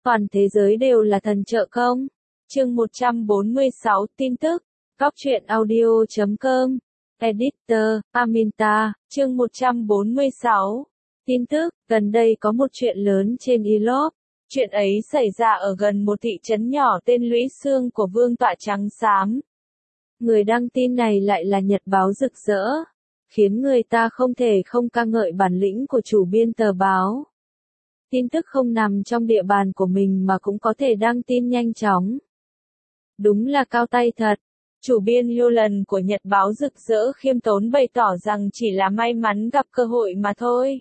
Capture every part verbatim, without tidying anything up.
Toàn thế giới đều là thần trợ công. Chương một trăm bốn mươi sáu tin tức. Góc truyện audio chấm com. Editor, Aminta, chương một trăm bốn mươi sáu. Tin tức, gần đây có một chuyện lớn trên Elop. Chuyện ấy xảy ra ở gần một thị trấn nhỏ tên Lũy Xương của vương tọa trắng xám. Người đăng tin này lại là nhật báo rực rỡ, khiến người ta không thể không ca ngợi bản lĩnh của chủ biên tờ báo. Tin tức không nằm trong địa bàn của mình mà cũng có thể đăng tin nhanh chóng. Đúng là cao tay thật. Chủ biên Yolan của nhật báo rực rỡ khiêm tốn bày tỏ rằng chỉ là may mắn gặp cơ hội mà thôi.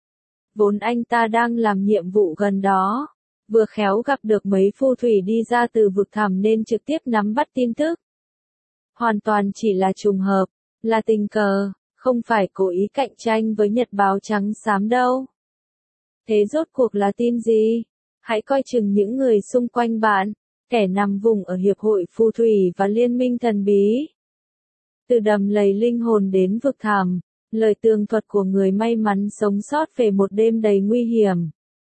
Vốn anh ta đang làm nhiệm vụ gần đó, vừa khéo gặp được mấy phù thủy đi ra từ vực thẳm nên trực tiếp nắm bắt tin tức. Hoàn toàn chỉ là trùng hợp, là tình cờ, không phải cố ý cạnh tranh với nhật báo trắng xám đâu. Thế rốt cuộc là tin gì? Hãy coi chừng những người xung quanh bạn, kẻ nằm vùng ở Hiệp hội Phù thủy và Liên minh thần bí. Từ đầm lầy linh hồn đến vực thẳm, lời tường thuật của người may mắn sống sót về một đêm đầy nguy hiểm.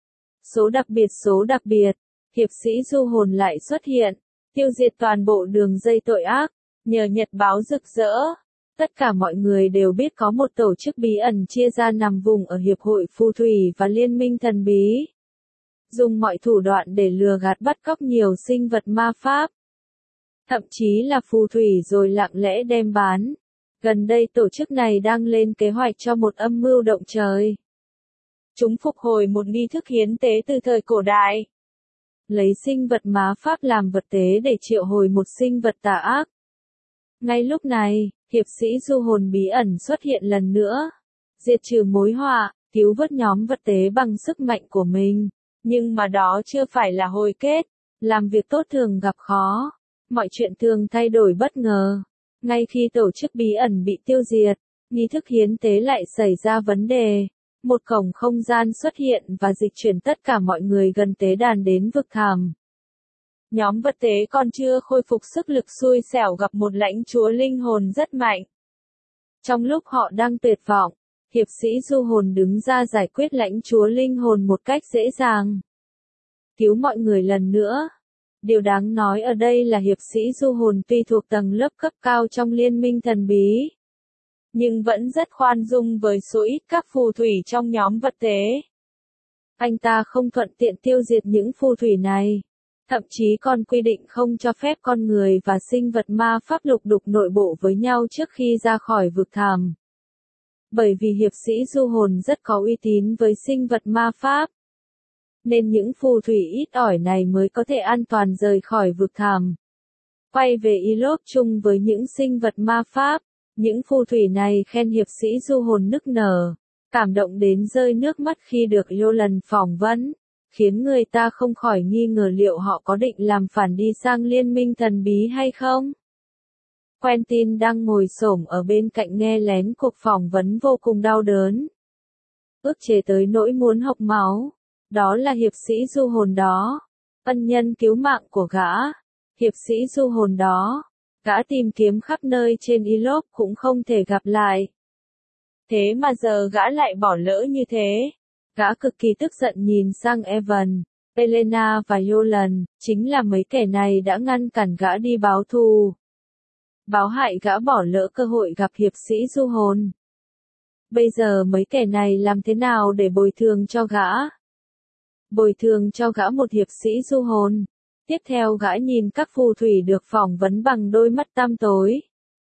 Số đặc biệt số đặc biệt, hiệp sĩ du hồn lại xuất hiện, tiêu diệt toàn bộ đường dây tội ác, nhờ nhật báo rực rỡ. Tất cả mọi người đều biết có một tổ chức bí ẩn chia ra nằm vùng ở Hiệp hội Phù thủy và Liên minh thần bí. Dùng mọi thủ đoạn để lừa gạt bắt cóc nhiều sinh vật ma pháp. Thậm chí là phù thủy rồi lặng lẽ đem bán. Gần đây tổ chức này đang lên kế hoạch cho một âm mưu động trời. Chúng phục hồi một nghi thức hiến tế từ thời cổ đại. Lấy sinh vật ma pháp làm vật tế để triệu hồi một sinh vật tà ác. Ngay lúc này, hiệp sĩ du hồn bí ẩn xuất hiện lần nữa. Diệt trừ mối họa, cứu vớt nhóm vật tế bằng sức mạnh của mình. Nhưng mà đó chưa phải là hồi kết. Làm việc tốt thường gặp khó. Mọi chuyện thường thay đổi bất ngờ. Ngay khi tổ chức bí ẩn bị tiêu diệt, nghi thức hiến tế lại xảy ra vấn đề. Một cổng không gian xuất hiện và dịch chuyển tất cả mọi người gần tế đàn đến vực thẳm. Nhóm vật tế còn chưa khôi phục sức lực xui xẻo gặp một lãnh chúa linh hồn rất mạnh. Trong lúc họ đang tuyệt vọng, hiệp sĩ du hồn đứng ra giải quyết lãnh chúa linh hồn một cách dễ dàng. Cứu mọi người lần nữa. Điều đáng nói ở đây là hiệp sĩ du hồn tuy thuộc tầng lớp cấp cao trong liên minh thần bí, nhưng vẫn rất khoan dung với số ít các phù thủy trong nhóm vật tế. Anh ta không thuận tiện tiêu diệt những phù thủy này, thậm chí còn quy định không cho phép con người và sinh vật ma pháp lục đục nội bộ với nhau trước khi ra khỏi vực thẳm. Bởi vì hiệp sĩ du hồn rất có uy tín với sinh vật ma pháp, nên những phù thủy ít ỏi này mới có thể an toàn rời khỏi vực thẳm. Quay về Elop chung với những sinh vật ma pháp, những phù thủy này khen hiệp sĩ du hồn nức nở, cảm động đến rơi nước mắt khi được Yolan phỏng vấn, khiến người ta không khỏi nghi ngờ liệu họ có định làm phản đi sang liên minh thần bí hay không. Quentin đang ngồi xổm ở bên cạnh nghe lén cuộc phỏng vấn vô cùng đau đớn. Ức chế tới nỗi muốn hộc máu. Đó là hiệp sĩ du hồn đó. Ân nhân cứu mạng của gã. Hiệp sĩ du hồn đó. Gã tìm kiếm khắp nơi trên Elop cũng không thể gặp lại. Thế mà giờ gã lại bỏ lỡ như thế. Gã cực kỳ tức giận nhìn sang Evan, Elena và Yolan, chính là mấy kẻ này đã ngăn cản gã đi báo thù. Báo hại gã bỏ lỡ cơ hội gặp hiệp sĩ du hồn. Bây giờ mấy kẻ này làm thế nào để bồi thường cho gã? Bồi thường cho gã một hiệp sĩ du hồn. Tiếp theo gã nhìn các phù thủy được phỏng vấn bằng đôi mắt tăm tối.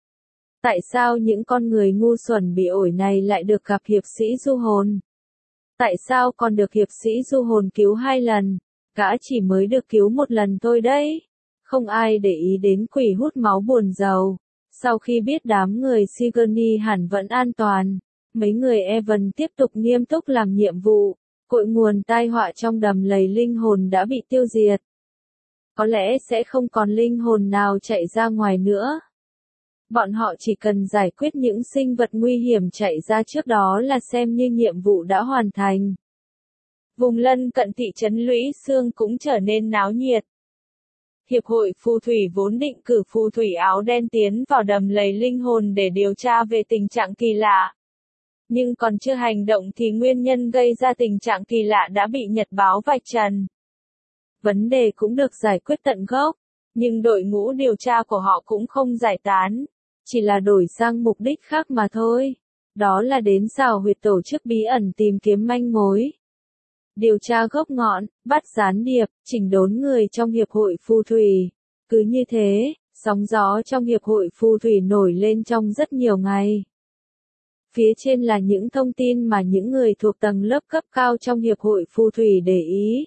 Tại sao những con người ngu xuẩn bị ổi này lại được gặp hiệp sĩ du hồn? Tại sao còn được hiệp sĩ du hồn cứu hai lần? Gã chỉ mới được cứu một lần thôi đấy. Không ai để ý đến quỷ hút máu buồn rầu. Sau khi biết đám người Sigourney hẳn vẫn an toàn, mấy người Evan tiếp tục nghiêm túc làm nhiệm vụ. Cội nguồn tai họa trong đầm lầy linh hồn đã bị tiêu diệt. Có lẽ sẽ không còn linh hồn nào chạy ra ngoài nữa. Bọn họ chỉ cần giải quyết những sinh vật nguy hiểm chạy ra trước đó là xem như nhiệm vụ đã hoàn thành. Vùng lân cận thị trấn Lũy Xương cũng trở nên náo nhiệt. Hiệp hội phù thủy vốn định cử phù thủy áo đen tiến vào đầm lầy linh hồn để điều tra về tình trạng kỳ lạ. Nhưng còn chưa hành động thì nguyên nhân gây ra tình trạng kỳ lạ đã bị nhật báo vạch trần. vấn đề cũng được giải quyết tận gốc, nhưng đội ngũ điều tra của họ cũng không giải tán, chỉ là đổi sang mục đích khác mà thôi. Đó là đến xào huyệt tổ chức bí ẩn tìm kiếm manh mối. Điều tra gốc ngọn, bắt gián điệp, chỉnh đốn người trong hiệp hội phù thủy. Cứ như thế, sóng gió trong hiệp hội phù thủy nổi lên trong rất nhiều ngày. Phía trên là những thông tin mà những người thuộc tầng lớp cấp cao trong hiệp hội phù thủy để ý.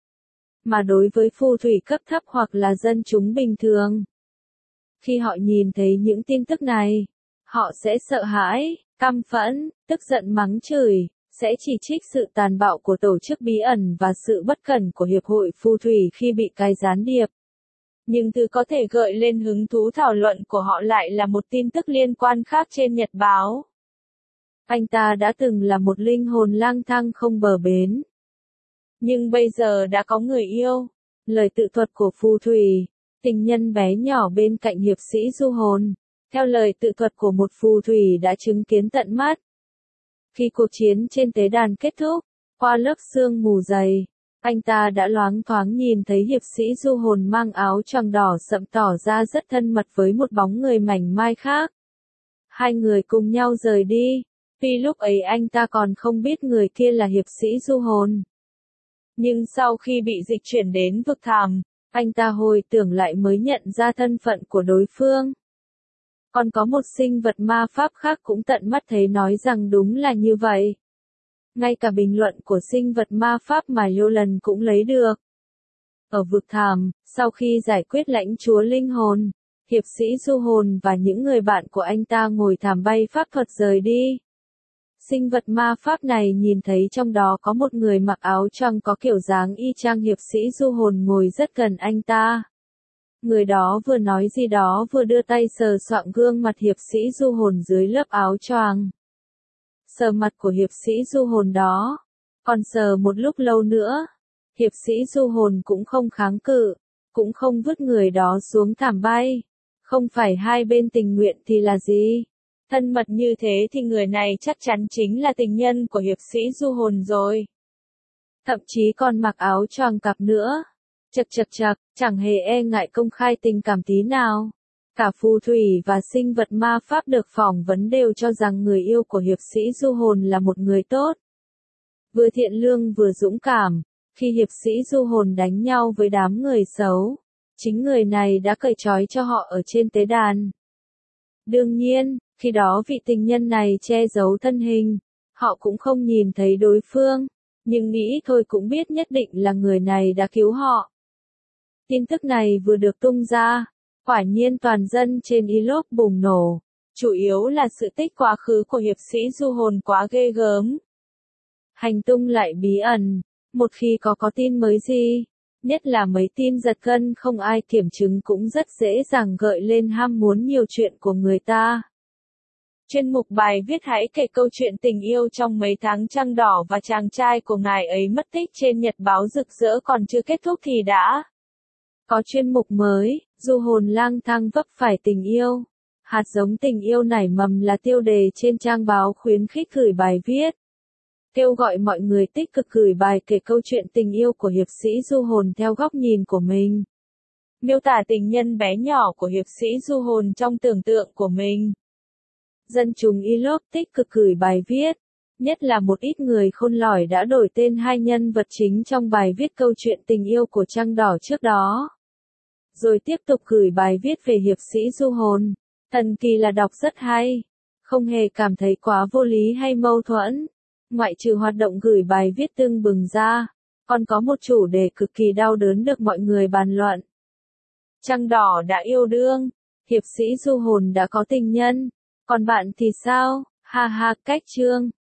Mà đối với phù thủy cấp thấp hoặc là dân chúng bình thường, khi họ nhìn thấy những tin tức này, họ sẽ sợ hãi, căm phẫn, tức giận mắng chửi, sẽ chỉ trích sự tàn bạo của tổ chức bí ẩn và sự bất cẩn của hiệp hội phù thủy khi bị cai gián điệp. Nhưng thứ có thể gợi lên hứng thú thảo luận của họ lại là một tin tức liên quan khác trên nhật báo. Anh ta đã từng là một linh hồn lang thang không bờ bến, nhưng bây giờ đã có người yêu. Lời tự thuật của phù thủy, tình nhân bé nhỏ bên cạnh hiệp sĩ du hồn, theo lời tự thuật của một phù thủy đã chứng kiến tận mắt. Khi cuộc chiến trên tế đàn kết thúc, qua lớp sương mù dày, anh ta đã loáng thoáng nhìn thấy hiệp sĩ du hồn mang áo choàng đỏ sậm tỏ ra rất thân mật với một bóng người mảnh mai khác. Hai người cùng nhau rời đi, vì lúc ấy anh ta còn không biết người kia là hiệp sĩ du hồn. Nhưng sau khi bị dịch chuyển đến vực thẳm, anh ta hồi tưởng lại mới nhận ra thân phận của đối phương. Còn có một sinh vật ma pháp khác cũng tận mắt thấy nói rằng đúng là như vậy. Ngay cả bình luận của sinh vật ma pháp mà Yolan cũng lấy được. Ở vực thẳm, sau khi giải quyết lãnh chúa linh hồn, hiệp sĩ du hồn và những người bạn của anh ta ngồi thảm bay pháp thuật rời đi. Sinh vật ma pháp này nhìn thấy trong đó có một người mặc áo choàng có kiểu dáng y chang hiệp sĩ du hồn ngồi rất gần anh ta. Người đó vừa nói gì đó vừa đưa tay sờ soạng gương mặt hiệp sĩ du hồn dưới lớp áo choàng. Sờ mặt của hiệp sĩ du hồn đó, còn sờ một lúc lâu nữa, hiệp sĩ du hồn cũng không kháng cự, cũng không vứt người đó xuống thảm bay. Không phải hai bên tình nguyện thì là gì? Thân mật như thế thì người này chắc chắn chính là tình nhân của hiệp sĩ du hồn rồi. Thậm chí còn mặc áo choàng cặp nữa. Chật chật chật, chẳng hề e ngại công khai tình cảm tí nào. Cả phù thủy và sinh vật ma pháp được phỏng vấn đều cho rằng người yêu của hiệp sĩ du hồn là một người tốt. Vừa thiện lương vừa dũng cảm, khi hiệp sĩ du hồn đánh nhau với đám người xấu, chính người này đã cởi trói cho họ ở trên tế đàn. Đương nhiên, khi đó vị tình nhân này che giấu thân hình, họ cũng không nhìn thấy đối phương, nhưng nghĩ thôi cũng biết nhất định là người này đã cứu họ. Tin tức này vừa được tung ra, quả nhiên toàn dân trên Ilop bùng nổ, chủ yếu là sự tích quá khứ của hiệp sĩ du hồn quá ghê gớm. Hành tung lại bí ẩn, một khi có có tin mới gì, nhất là mấy tin giật gân không ai kiểm chứng cũng rất dễ dàng gợi lên ham muốn nhiều chuyện của người ta. Chuyên mục bài viết hãy kể câu chuyện tình yêu trong mấy tháng trăng đỏ và chàng trai của ngài ấy mất tích trên nhật báo rực rỡ còn chưa kết thúc thì đã có chuyên mục mới, du hồn lang thang vấp phải tình yêu. Hạt giống tình yêu nảy mầm là tiêu đề trên trang báo khuyến khích gửi bài viết. Kêu gọi mọi người tích cực gửi bài kể câu chuyện tình yêu của hiệp sĩ du hồn theo góc nhìn của mình. Miêu tả tình nhân bé nhỏ của hiệp sĩ du hồn trong tưởng tượng của mình. Dân chúng Ilop tích cực gửi bài viết, nhất là một ít người khôn lỏi đã đổi tên hai nhân vật chính trong bài viết câu chuyện tình yêu của Trăng Đỏ trước đó. Rồi tiếp tục gửi bài viết về hiệp sĩ du hồn. Thần kỳ là đọc rất hay, không hề cảm thấy quá vô lý hay mâu thuẫn. Ngoại trừ hoạt động gửi bài viết tưng bừng ra, còn có một chủ đề cực kỳ đau đớn được mọi người bàn luận. Trăng Đỏ đã yêu đương, hiệp sĩ du hồn đã có tình nhân, còn bạn thì sao? Ha ha, cách chương.